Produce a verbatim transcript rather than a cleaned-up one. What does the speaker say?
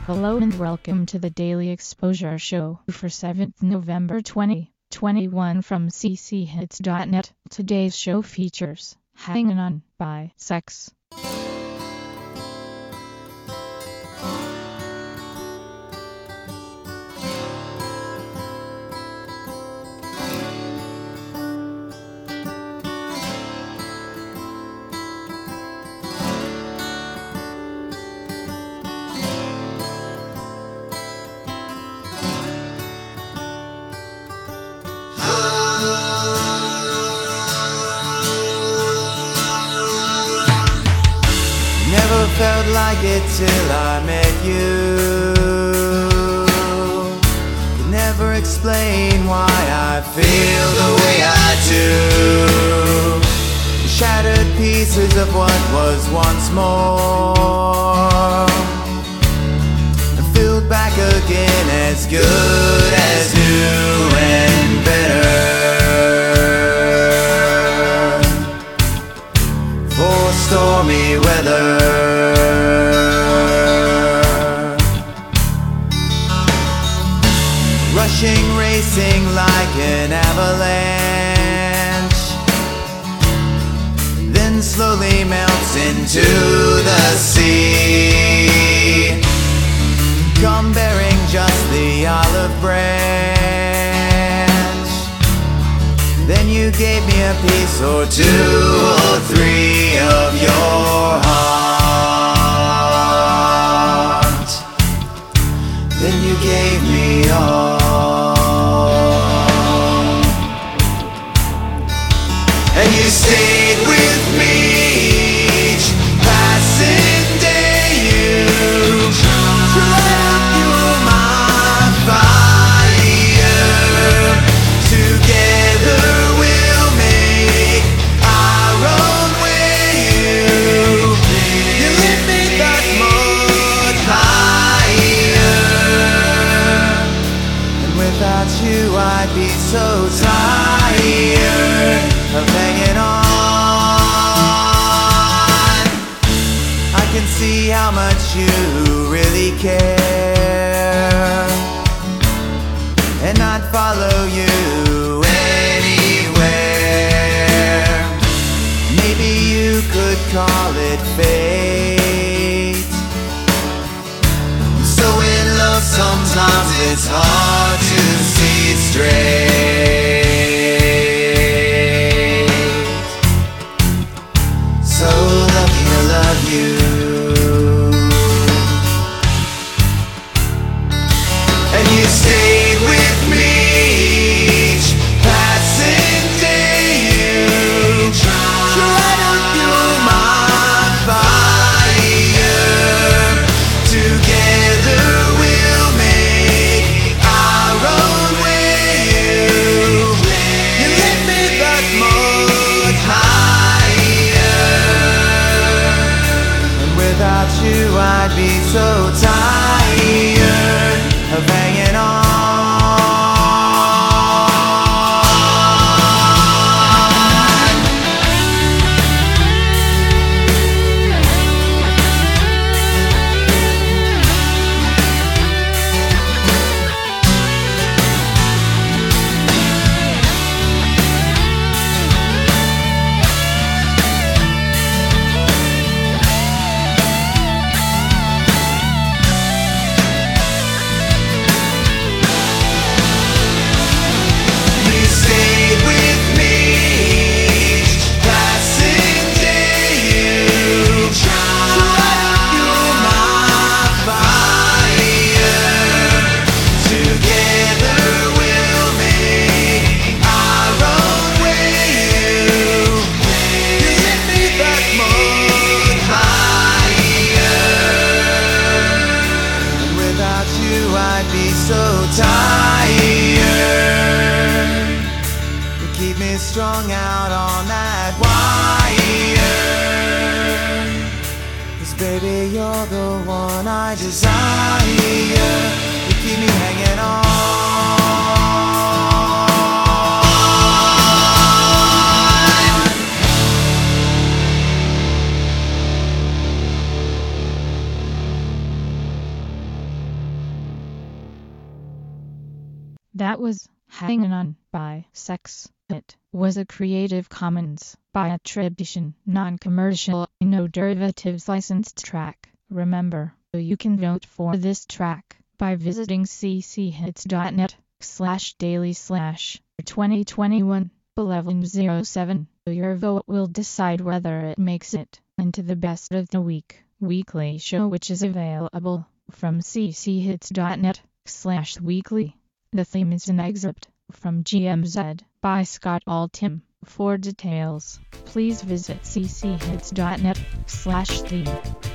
Hello and welcome to the Daily Exposure Show for seventh November twenty twenty-one from c c hits dot net. Today's show features Hangin' On by Sex. Never felt like it till I met you. Could never explain why I feel the way I do. The shattered pieces of what was once more, and filled back again as good as new and better. For stormy weather, rushing, racing like an avalanche, then slowly melts into the sea. Come bearing just the olive branch, then you gave me a piece or two or three of your heart. Then you gave me all, and you stayed with me each passing day. You tried through my fire. Together we'll make our own way. You, you lift me that much higher, and without you I'd be so tired of hanging on. I can see how much you really care, and I'd follow you anywhere. Maybe you could call it fate. I'm so in love sometimes it's hard to see straight. So lucky to love you, and you stayed with me each passing day. You tried to fuel my fire. Together we'll make our own way. You, you lift me that much higher, and without you I'd be so tired of hanging on. I'd be so tired. You keep me strung out on that wire. 'Cause baby, you're the one I desire. You keep me hanging on. That was Hangin' On by Sex. It was a Creative Commons by attribution, non-commercial, no derivatives licensed track. Remember, you can vote for this track by visiting cchits.net slash daily slash 2021 eleven oh seven. Your vote will decide whether it makes it into the best of the week weekly show, which is available from cchits.net slash weekly. The theme is an excerpt from G M Z by Scott Altham. For details, please visit cchits.net slash theme.